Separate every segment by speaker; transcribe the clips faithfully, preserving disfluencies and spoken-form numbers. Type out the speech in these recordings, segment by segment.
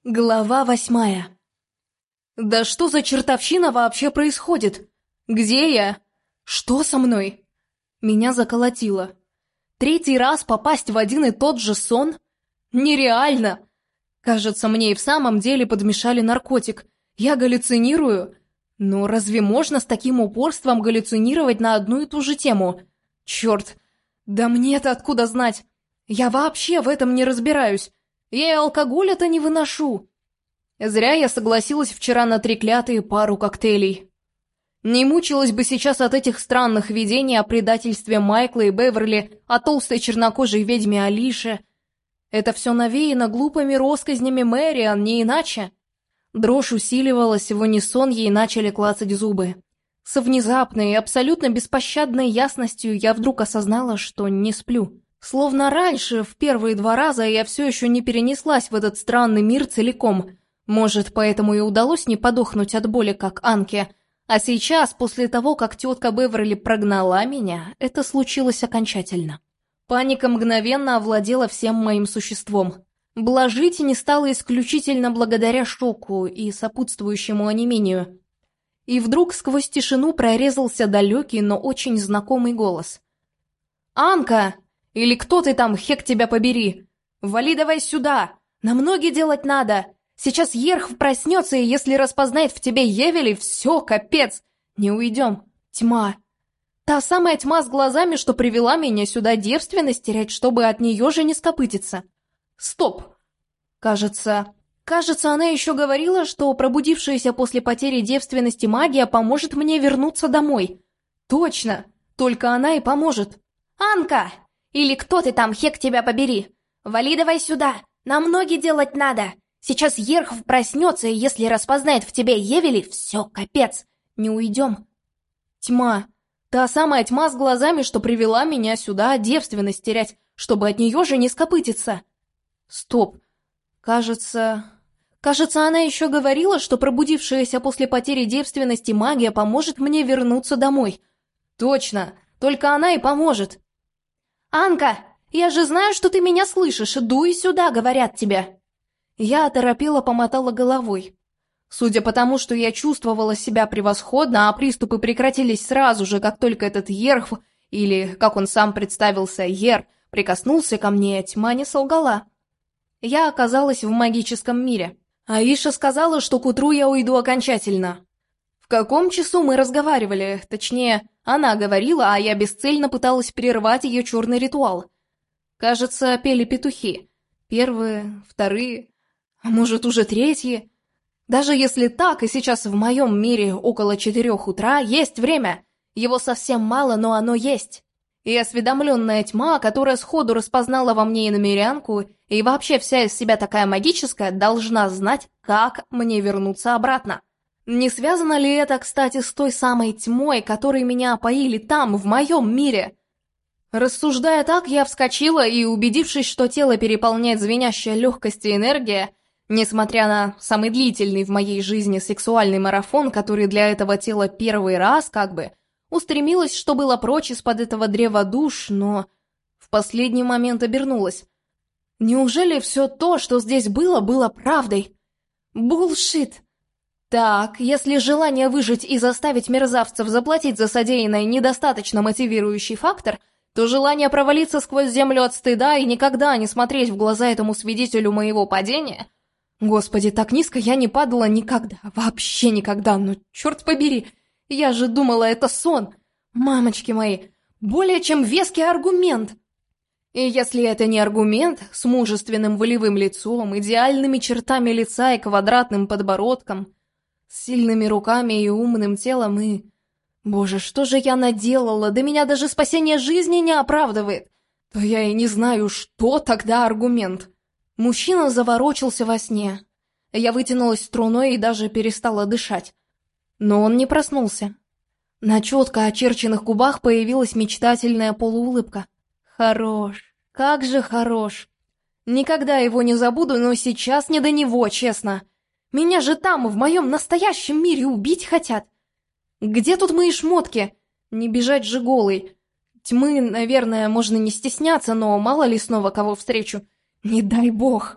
Speaker 1: Глава восьмая. Да что за чертовщина вообще происходит? Где я? Что со мной? Меня заколотило. Третий раз попасть в один и тот же сон? Нереально! Кажется, мне и в самом деле подмешали наркотик. Я галлюцинирую. Но разве можно с таким упорством галлюцинировать на одну и ту же тему? Черт! Да мне-то откуда знать? Я вообще в этом не разбираюсь. Я и алкоголя-то не выношу. Зря я согласилась вчера на треклятые пару коктейлей. Не мучилась бы сейчас от этих странных видений о предательстве Майкла и Беверли, о толстой чернокожей ведьме Алише. Это все навеяно глупыми россказнями Мэриан, не иначе. Дрожь усиливалась, в унисон ей начали клацать зубы. Со внезапной и абсолютно беспощадной ясностью я вдруг осознала, что не сплю. Словно раньше, в первые два раза, я все еще не перенеслась в этот странный мир целиком. Может, поэтому и удалось не подохнуть от боли, как Анке. А сейчас, после того, как тетка Беверли прогнала меня, это случилось окончательно. Паника мгновенно овладела всем моим существом. Блажить не стало исключительно благодаря шоку и сопутствующему онемению. И вдруг сквозь тишину прорезался далекий, но очень знакомый голос. «Анка! Или кто ты там, хек тебя побери! Вали давай сюда! Нам ноги делать надо! Сейчас Ерх проснется, и если распознает в тебе Евели, все, капец! Не уйдем! Тьма! Та самая тьма с глазами, что привела меня сюда девственность терять, чтобы от нее же не скопытиться! Стоп! Кажется... Кажется, она еще говорила, что пробудившаяся после потери девственности магия поможет мне вернуться домой. Точно! Только она и поможет! Анка! Или кто ты там, хек тебя побери! Вали давай сюда! Нам ноги делать надо! Сейчас Ерхов проснется, и если распознает в тебе Евели, все, капец! Не уйдем!» Тьма. Та самая тьма с глазами, что привела меня сюда девственность терять, чтобы от нее же не скопытиться. Стоп. Кажется... Кажется, она еще говорила, что пробудившаяся после потери девственности магия поможет мне вернуться домой. Точно. Только она и поможет. «Анка, я же знаю, что ты меня слышишь. Дуй сюда, говорят тебе!» Я оторопела помотала головой. Судя по тому, что я чувствовала себя превосходно, а приступы прекратились сразу же, как только этот Ерхв, или, как он сам представился, Ер, прикоснулся ко мне, тьма не солгала. Я оказалась в магическом мире. Аиша сказала, что к утру я уйду окончательно. В каком часу мы разговаривали? Точнее, она говорила, а я бесцельно пыталась прервать ее черный ритуал. Кажется, пели петухи. Первые, вторые, а может уже третьи. Даже если так, и сейчас в моем мире около четырех утра, есть время. Его совсем мало, но оно есть. И осведомленная тьма, которая сходу распознала во мне иномерянку, и вообще вся из себя такая магическая, должна знать, как мне вернуться обратно. Не связано ли это, кстати, с той самой тьмой, которой меня опоили там, в моем мире? Рассуждая так, я вскочила и, убедившись, что тело переполняет звенящая легкость и энергия, несмотря на самый длительный в моей жизни сексуальный марафон, который для этого тела первый раз, как бы, устремилась, что было прочь из-под этого древа душ, но в последний момент обернулась. Неужели все то, что здесь было, было правдой? Булшит! Так, если желание выжить и заставить мерзавцев заплатить за содеянное недостаточно мотивирующий фактор, то желание провалиться сквозь землю от стыда и никогда не смотреть в глаза этому свидетелю моего падения... Господи, так низко я не падала никогда, вообще никогда, ну черт побери, я же думала, это сон. Мамочки мои, более чем веский аргумент. И если это не аргумент, с мужественным волевым лицом, идеальными чертами лица и квадратным подбородком, с сильными руками и умным телом и... Боже, что же я наделала, да меня даже спасение жизни не оправдывает. То я и не знаю, что тогда аргумент. Мужчина заворочился во сне. Я вытянулась струной и даже перестала дышать. Но он не проснулся. На четко очерченных губах появилась мечтательная полуулыбка. Хорош, как же хорош. Никогда его не забуду, но сейчас не до него, честно. Меня же там, в моем настоящем мире, убить хотят. Где тут мои шмотки? Не бежать же голой. Тьмы, наверное, можно не стесняться, но мало ли снова кого встречу. Не дай бог.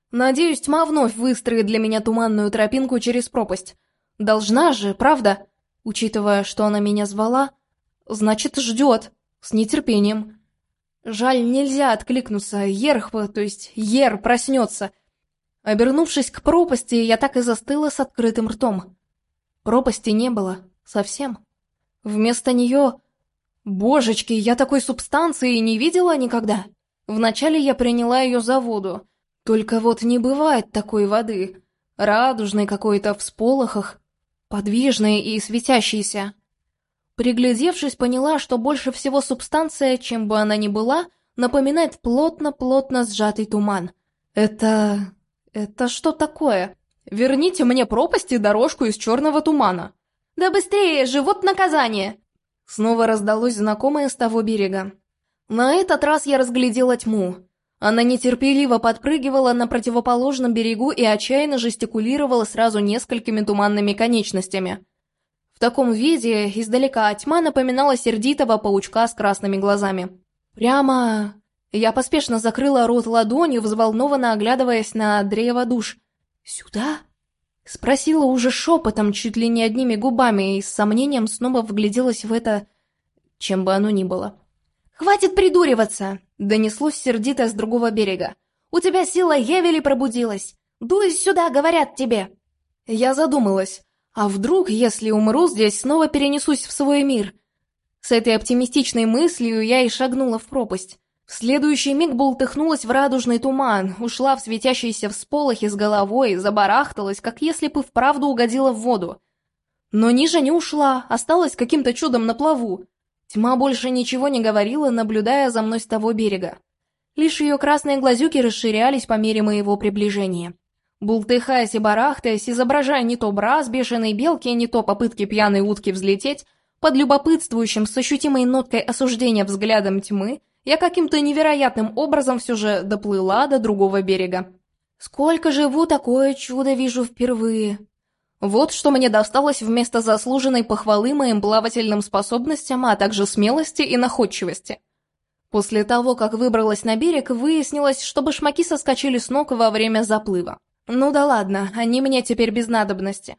Speaker 1: Надеюсь, тьма вновь выстроит для меня туманную тропинку через пропасть. Должна же, правда? Учитывая, что она меня звала, значит, ждет. С нетерпением. Жаль, нельзя откликнуться. Ерх, то есть Ер, проснется. Обернувшись к пропасти, я так и застыла с открытым ртом. Пропасти не было. Совсем. Вместо нее... Божечки, я такой субстанции не видела никогда. Вначале я приняла ее за воду. Только вот не бывает такой воды. Радужной какой-то в сполохах. Подвижной и светящейся. Приглядевшись, поняла, что больше всего субстанция, чем бы она ни была, напоминает плотно-плотно сжатый туман. Это... это что такое? Верните мне пропасть и дорожку из черного тумана. Да быстрее же, вот наказание! Снова раздалось знакомое с того берега. На этот раз я разглядела тьму. Она нетерпеливо подпрыгивала на противоположном берегу и отчаянно жестикулировала сразу несколькими туманными конечностями. В таком виде издалека тьма напоминала сердитого паучка с красными глазами. Прямо... Я поспешно закрыла рот ладонью, взволнованно оглядываясь на древо душ. «Сюда?» Спросила уже шепотом, чуть ли не одними губами, и с сомнением снова вгляделась в это... чем бы оно ни было. «Хватит придуриваться!» — донеслось сердито с другого берега. «У тебя сила Евели пробудилась! Дуй сюда, говорят тебе!» Я задумалась. А вдруг, если умру здесь, снова перенесусь в свой мир? С этой оптимистичной мыслью я и шагнула в пропасть. В следующий миг бултыхнулась в радужный туман, ушла в светящиеся всполохи с головой, забарахталась, как если бы вправду угодила в воду. Но ниже не ушла, осталась каким-то чудом на плаву. Тьма больше ничего не говорила, наблюдая за мной с того берега. Лишь ее красные глазюки расширялись по мере моего приближения. Бултыхаясь и барахтаясь, изображая не то браз бешеной белки, не то попытки пьяной утки взлететь, под любопытствующим с ощутимой ноткой осуждения взглядом тьмы, я каким-то невероятным образом все же доплыла до другого берега. Сколько живу, такое чудо вижу впервые. Вот что мне досталось вместо заслуженной похвалы моим плавательным способностям, а также смелости и находчивости. После того, как выбралась на берег, выяснилось, что башмаки соскочили с ног во время заплыва. Ну да ладно, они мне теперь без надобности.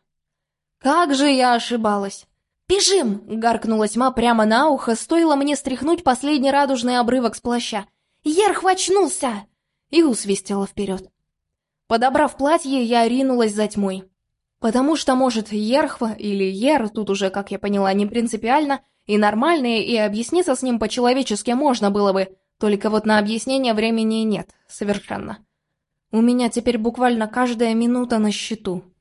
Speaker 1: Как же я ошибалась. «Бежим!» — гаркнула тьма прямо на ухо, стоило мне стряхнуть последний радужный обрывок с плаща. «Ерх очнулся!» И усвистела вперед. Подобрав платье, я ринулась за тьмой. Потому что, может, Ерхва или Ер, тут уже, как я поняла, не принципиально, и нормальные, и объясниться с ним по-человечески можно было бы, только вот на объяснение времени нет, совершенно. У меня теперь буквально каждая минута на счету.